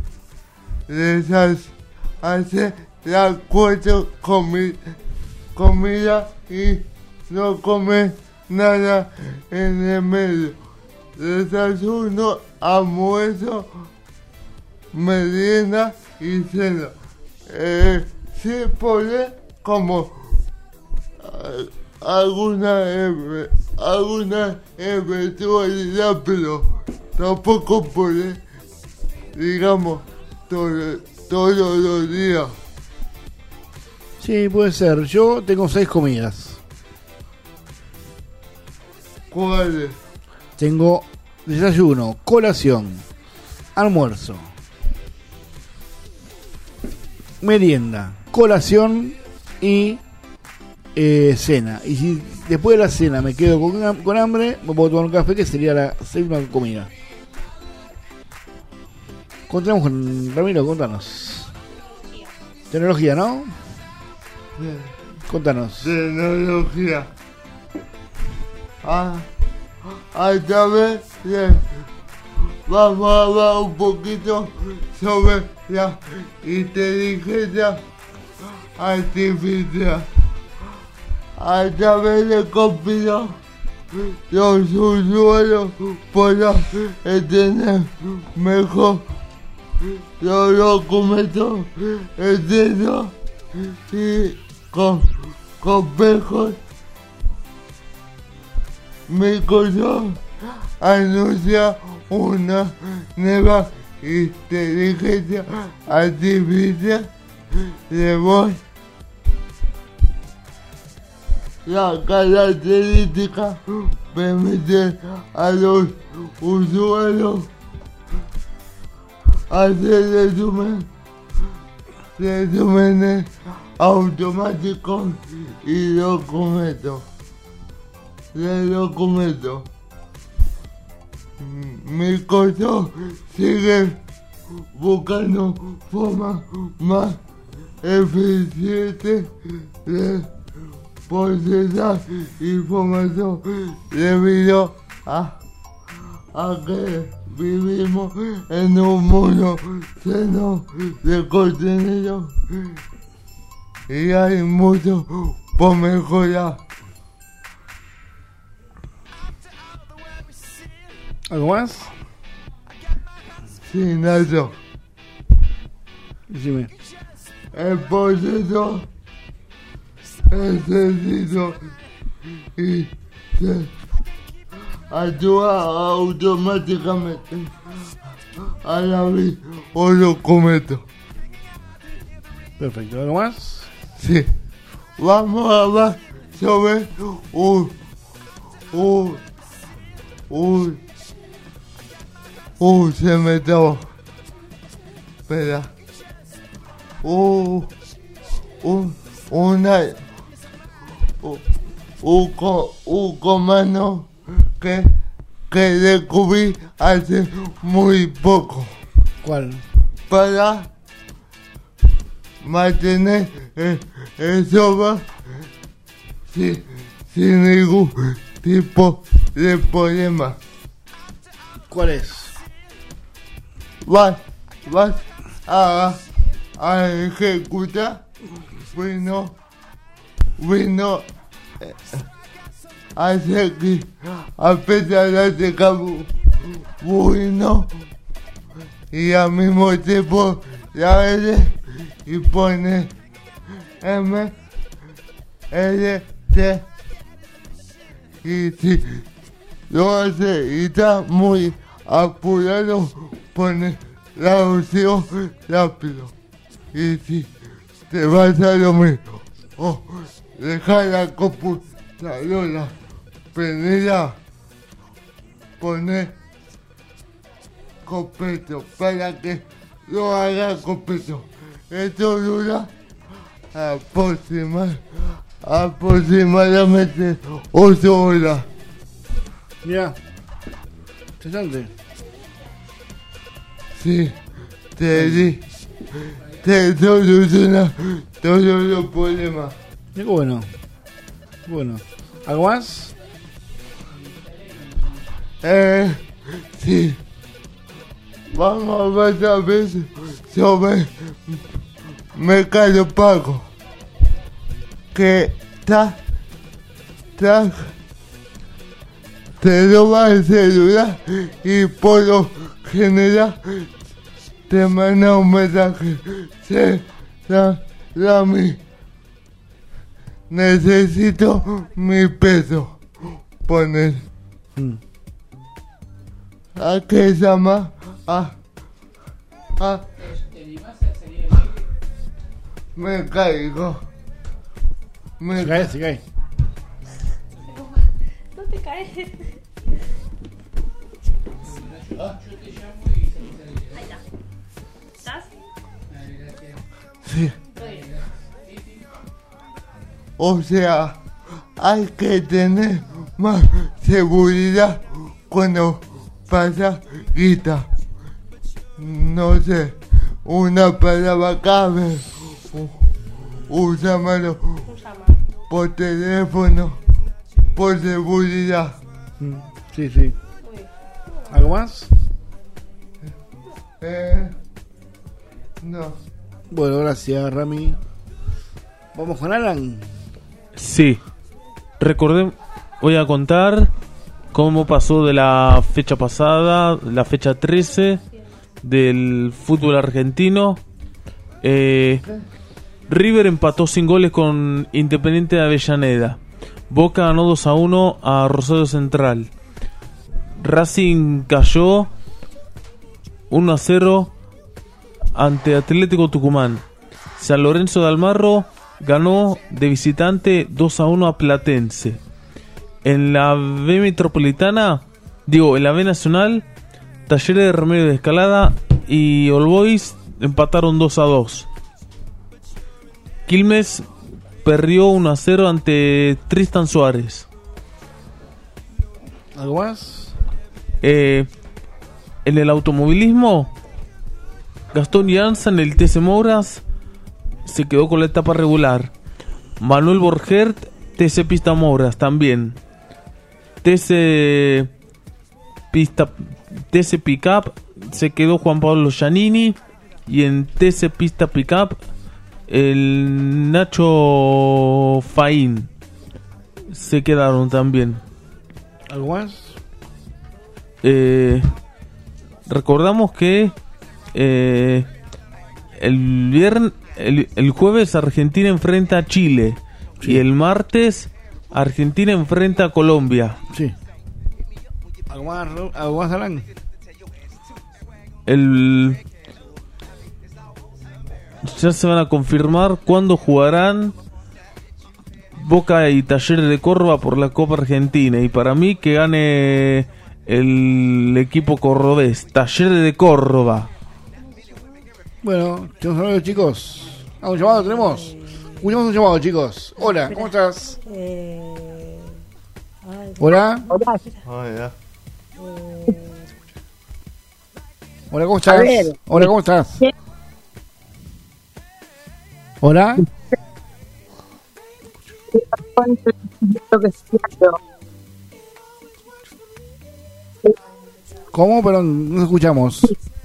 hacer las 4 comida y no comer nada en el medio. Desayuno, almuerzo, merienda y cena. Si puede, como alguna eventualidad, pero tampoco puede, digamos, todos los días. Sí, puede ser. Yo tengo 6 comidas. ¿Cuáles? Tengo desayuno, colación, almuerzo, merienda, colación y cena. Y si después de la cena me quedo con hambre, me puedo tomar un café, que sería la 6ª comida. Contamos con Ramiro, contanos. Tecnología, ¿no? Contanos. Tecnología. A través de... Vamos a hablar un poquito sobre la inteligencia artificial. A través de computador, los usuarios podrán tener mejor los documentos extensos y complejos. Microsoft anuncia una nueva inteligencia artificial de voz. La característica permite a los usuarios hacer resúmenes automáticos y documentos. Microsoft sigue buscando formas más eficientes de procesar información debido a que vivimos en un mundo lleno de contenido y hay mucho por mejorar. ¿Algo más? Sí, Nacho. Decime. El proceso necesito y se actúa automáticamente a la vez o documento. Perfecto. ¿Algo más? Sí. Vamos a hablar sobre se me trabó. Espera. Un comando que descubrí hace muy poco. ¿Cuál? Para mantener el software sin ningún tipo de problema. ¿Cuál es? Vas a ejecutar Windows hace que a pesar de cabo Windows y al mismo tiempo la L y pone M L T y si lo hace y está muy apurado pone la opción rápido y si te vas a dormir o dejar la computadora prendida pone completo para que lo haga completo. Esto dura aproximadamente 8 horas. Mira, interesante. Sí, te soluciona todos los problemas. Qué bueno. Bueno. ¿Algo más? Sí. Vamos a ver a veces sobre Mercado Pago. Que te roba el celular y por lo general te manda un mensaje. Necesito mi peso. Poner. ¿A qué llama? Me caigo. Se cae. No te caes. Ahí está. ¿Estás? Sí. O sea, hay que tener más seguridad cuando pasa guita. No sé, una palabra clave. Un llamado por teléfono, por seguridad. Sí. ¿Algo más? No. Bueno, gracias, Rami. ¿Vamos con Alan? Sí. Voy a contar cómo pasó de la fecha pasada, la fecha 13 del fútbol argentino. River empató sin goles con Independiente de Avellaneda. Boca ganó 2-1 a Rosario Central. Racing cayó 1-0 ante Atlético Tucumán. San Lorenzo de Almagro ganó de visitante 2-1 a Platense. En la B Metropolitana, en la B Nacional, Talleres de Remedio de Escalada y All Boys empataron 2-2. Quilmes perdió 1-0 ante Tristan Suárez. ¿Algo más? En el automovilismo, Gastón Llanza en el TC Mouras se quedó con la etapa regular. Manuel Borgert, TC Pista Mouras también. TC Pickup se quedó Juan Pablo Giannini. Y en TC Pista Pickup el Nacho Faín se quedaron también. ¿Algo más? Recordamos que el jueves Argentina enfrenta a Chile. Sí. Y el martes Argentina enfrenta a Colombia. Sí. ¿Algo más, Alan? Ya se van a confirmar cuándo jugarán Boca y Talleres de Córdoba por la Copa Argentina. Y para mí que gane el equipo cordobés, Talleres de Córdoba. Bueno, tenemos un chicos. Un llamado tenemos. Un llamado, chicos. Hola, ¿cómo estás? Hola. Hola. Hola, ¿cómo estás? Hola, ¿cómo estás? Hola. ¿Cómo? Perdón, no escuchamos.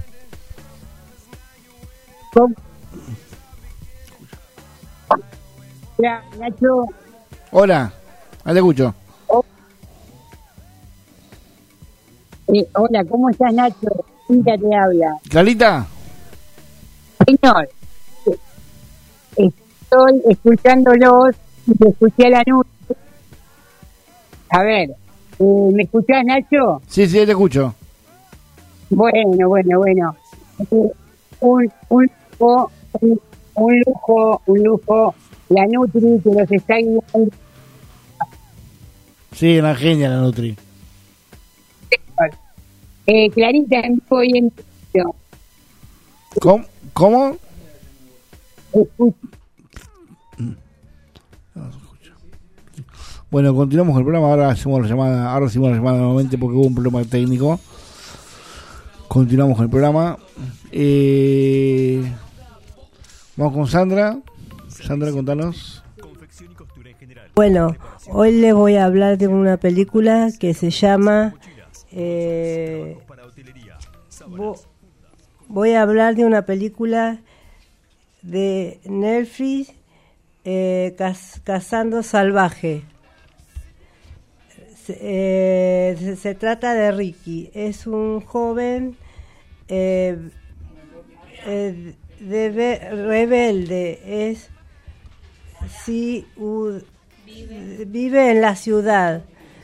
Hola, Nacho. Hola, ahí te escucho. Hola, ¿cómo estás, Nacho? Clarita te habla. ¿Clarita? Señor, estoy escuchándolos y te escuché a la noche. A ver, ¿me escuchás, Nacho? Sí, te escucho. Bueno. Un lujo. La Nutri que los está guiando. Sí, una genia la Nutri. Clarita, estoy en... ¿Cómo? Bueno, continuamos con el programa. Ahora hacemos la llamada nuevamente porque hubo un problema técnico. Continuamos con el programa. Vamos con Sandra. Sandra, contanos. Bueno, hoy les voy a hablar de una película que se llama... voy a hablar de una película de Netflix, Cazando Salvaje. Se trata de Ricky. Es un joven rebelde. Vive en la ciudad.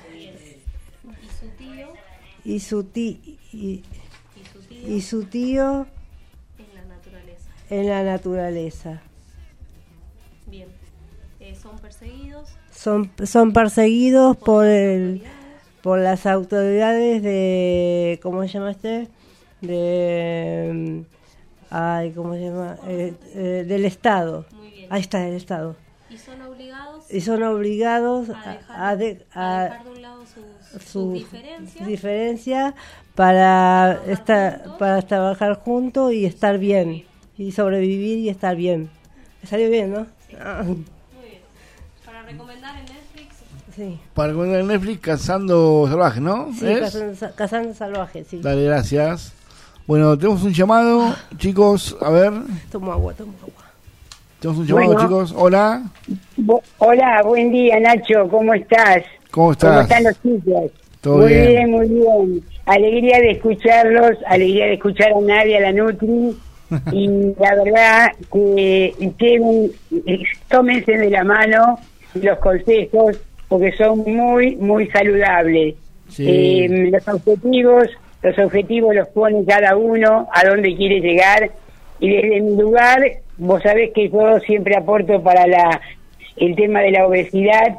Y su tío en la naturaleza. Bien. Son perseguidos. Son perseguidos por las autoridades de, ¿cómo se llama ¿cómo se llama? Del Estado. Muy bien. Ahí está, el Estado. Y son obligados a dejar de un lado sus diferencias para trabajar juntos y estar bien, y sobrevivir y estar bien. Salió bien, ¿no? Sí. Muy bien. Para recomendar en Netflix. Sí. Para recomendar en Netflix, Cazando Salvaje, ¿no? Sí, Cazando Salvaje, sí. Dale, gracias. Bueno, tenemos un llamado, chicos, a ver. Tomo agua. Tenemos un llamado, chicos. Hola. Hola, buen día, Nacho. ¿Cómo estás? ¿Cómo estás? ¿Cómo están los chicos? Todo bien. Muy bien. Alegría de escucharlos, alegría de escuchar a Nadia, la Nutri. Y la verdad que tómense de la mano los consejos porque son muy, muy saludables. Sí. Los objetivos los pone cada uno a dónde quiere llegar. Y desde mi lugar, vos sabés que yo siempre aporto para el tema de la obesidad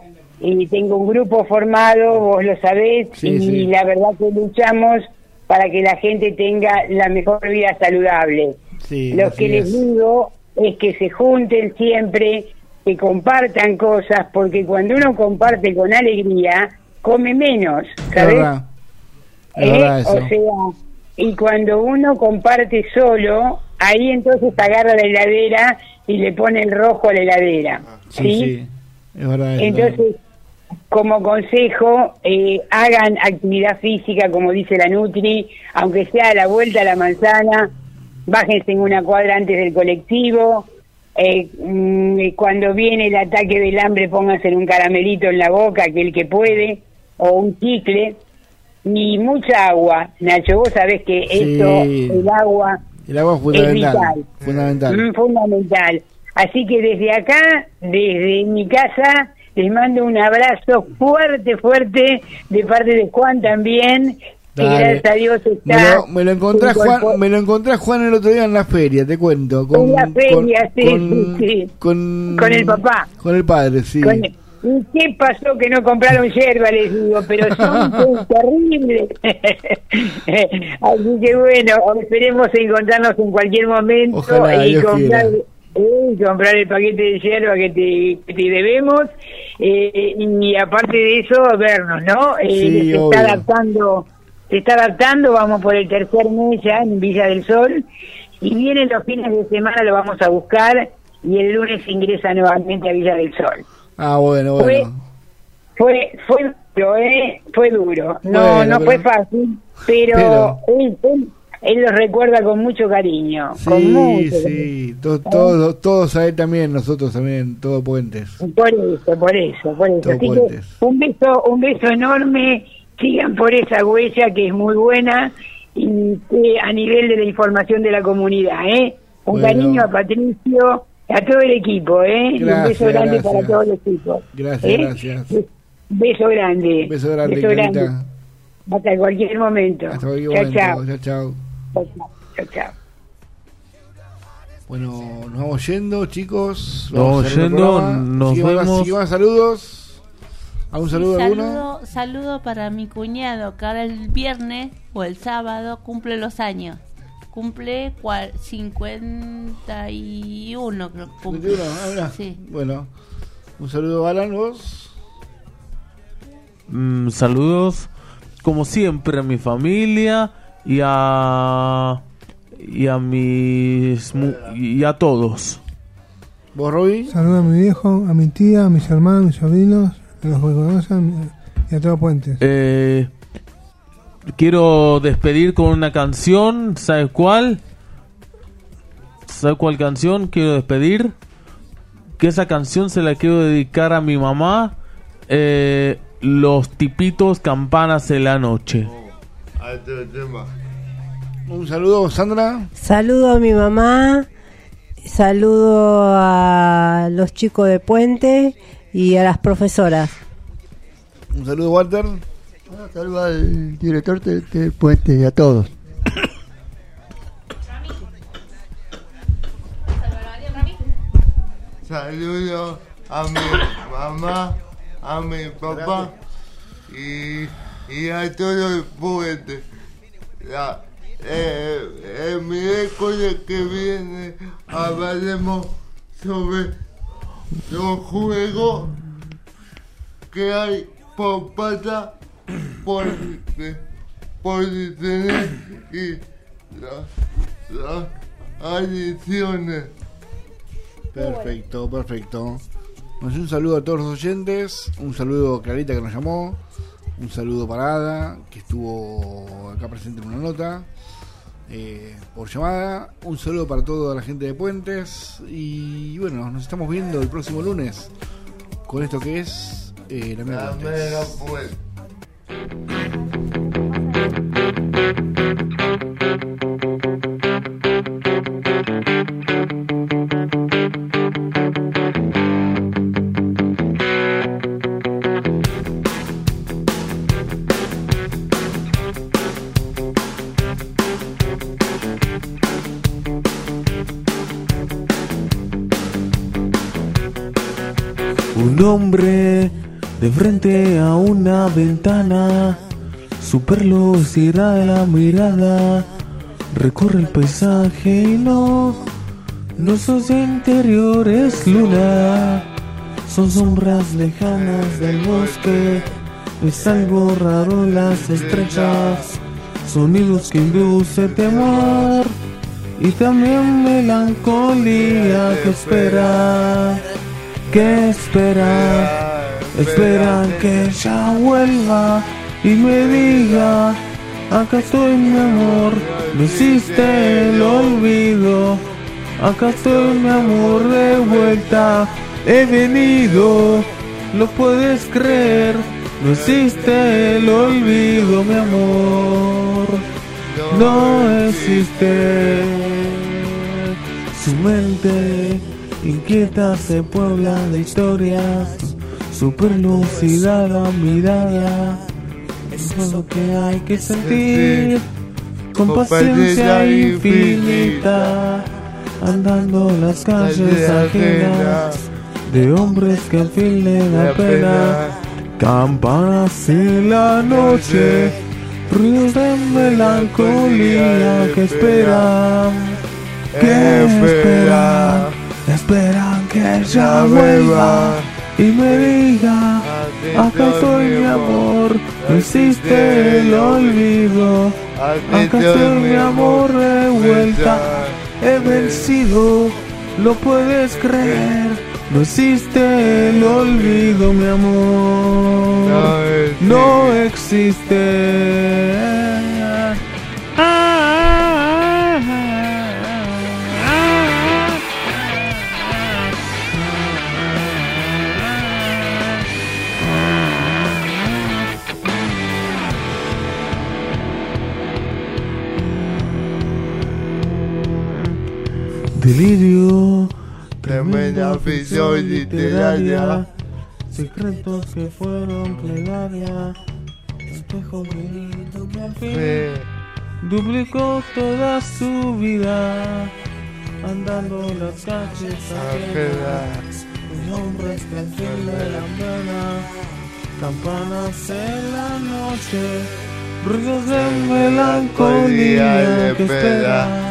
tengo un grupo formado, vos lo sabés, y la verdad que luchamos para que la gente tenga la mejor vida saludable. Lo que les digo es que se junten siempre, que compartan cosas, porque cuando uno comparte con alegría, come menos, ¿sabes? Es verdad eso. O sea, y cuando uno comparte solo, ahí entonces agarra la heladera y le pone el rojo a la heladera. ¿Sí? Es verdad eso. Entonces, como consejo, hagan actividad física, como dice la Nutri, aunque sea a la vuelta a la manzana, bájense en una cuadra antes del colectivo, cuando viene el ataque del hambre pónganse un caramelito en la boca, aquel que puede, o un chicle, y mucha agua. Nacho, vos sabés que esto, el agua es vital, fundamental. Así que desde acá, desde mi casa, les mando un abrazo fuerte, fuerte, de parte de Juan también, que gracias a Dios está... Me lo encontré Juan el otro día en la feria, te cuento. En la feria, con el papá. Con el padre, sí. ¿Y qué pasó que no compraron yerba? Les digo, pero son terribles. Así que bueno, esperemos encontrarnos en cualquier momento. Ojalá, y comprar el paquete de yerba que te debemos, y aparte de eso vernos, ¿no? Se está adaptando, vamos por el tercer mes ya en Villa del Sol, y vienen los fines de semana, lo vamos a buscar, y el lunes ingresa nuevamente a Villa del Sol. Bueno. Fue duro, fue duro. No fue fácil, pero él los recuerda con mucho cariño. Sí. Todos a él también, nosotros también, todo Puentes. Por eso. Así Puentes. Que un beso enorme, sigan por esa huella que es muy buena, y a nivel de la información de la comunidad, un cariño a Patricio, a todo el equipo, Gracias, un beso grande para todo el equipo. Gracias. Beso grande. Carita. Hasta cualquier momento. Chao. Bueno, nos vamos yendo, chicos. Nos vemos. Sigue más saludos. ¿Algún saludo alguno? Saludo para mi cuñado, que ahora el viernes o el sábado cumple los años. Cumple 51, creo que cumple. 51, sí. Bueno, un saludo, Alan, vos. Saludos, como siempre, a mi familia y a todos. ¿Vos, Roby? Saludos a mi viejo, a mi tía, a mis hermanos, a mis sobrinos, a los que conocen, y a todo Puentes. Quiero despedir con una canción. ¿Sabes cuál? ¿Sabes cuál canción quiero despedir? Que esa canción se la quiero dedicar a mi mamá. Los Tipitos, Campanas en la Noche. Un saludo, Sandra. Saludo a mi mamá. Saludo a los chicos de Puente y a las profesoras. Un saludo, Walter. Saludo al director de Puente y a todos. Saludo a mi mamá, a mi papá y a todo el Puente. El miércoles que viene hablaremos sobre los juegos que hay por pata, por tener y las adiciones. Perfecto. Un saludo a todos los oyentes, un saludo a Clarita que nos llamó, un saludo para Ada que estuvo acá presente en una nota por llamada, un saludo para toda la gente de Puentes, y bueno, nos estamos viendo el próximo lunes con esto que es la Mega Puentes. Un hombre de frente a una ventana. Super luz irá la mirada, recorre el paisaje y no sos interior, es luna. Son sombras lejanas del bosque, es algo raro las estrellas, sonidos que induce temor y también melancolía. Que espera, esperan que ella vuelva y me diga: acá estoy mi amor, no existe el olvido, acá estoy mi amor, de vuelta he venido, lo puedes creer, no existe el olvido, mi amor, no existe. Su mente inquieta se puebla de historias, super lúcida la mirada, es lo que hay que sentir, con paciencia infinita, andando las calles ajenas de hombres que al fin le da pena. Campanas en la noche, ruidos de melancolía. Que esperan que ella vuelva y me diga: acá estoy mi amor, no existe el olvido, acá estoy mi amor, de vuelta he vencido, lo puedes creer, no existe el olvido, mi amor, no existe. Delirio, tremenda afición literaria, secretos que fueron plegaria, espejo bonito que al fin duplicó toda su vida, andando las calles ajenas, de hombres que al fin le dan pena, campanas en la noche, ruidos de melancolía. Que espera,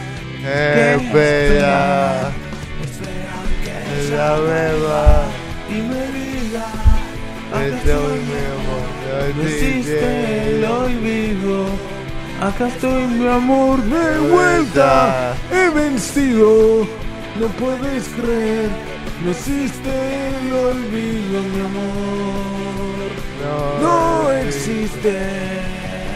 espera que ella beba y me diga: acá estoy mi amor, no existe el olvido, acá estoy mi amor, de vuelta he vencido, no puedes creer, no existe el olvido, mi amor, no existe.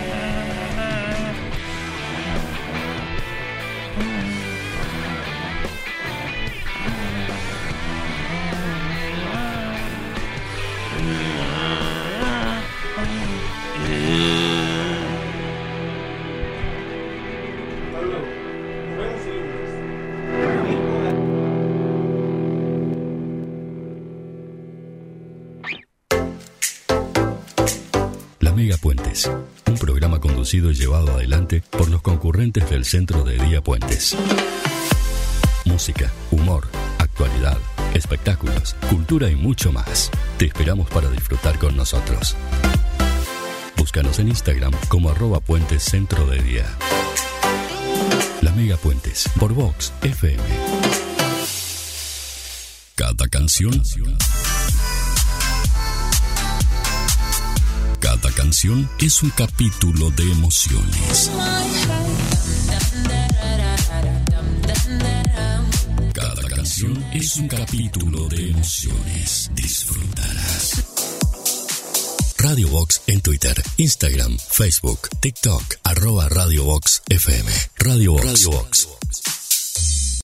Megapuentes, un programa conducido y llevado adelante por los concurrentes del Centro de Día Puentes. Música, humor, actualidad, espectáculos, cultura y mucho más. Te esperamos para disfrutar con nosotros. Búscanos en Instagram como @Puentes Centro de Día. La Megapuentes por Vox FM. Cada canción es un capítulo de emociones. Cada canción es un capítulo de emociones. Disfrutarás. Radio Vox en Twitter, Instagram, Facebook, TikTok, @Radio Vox FM. Radio Vox.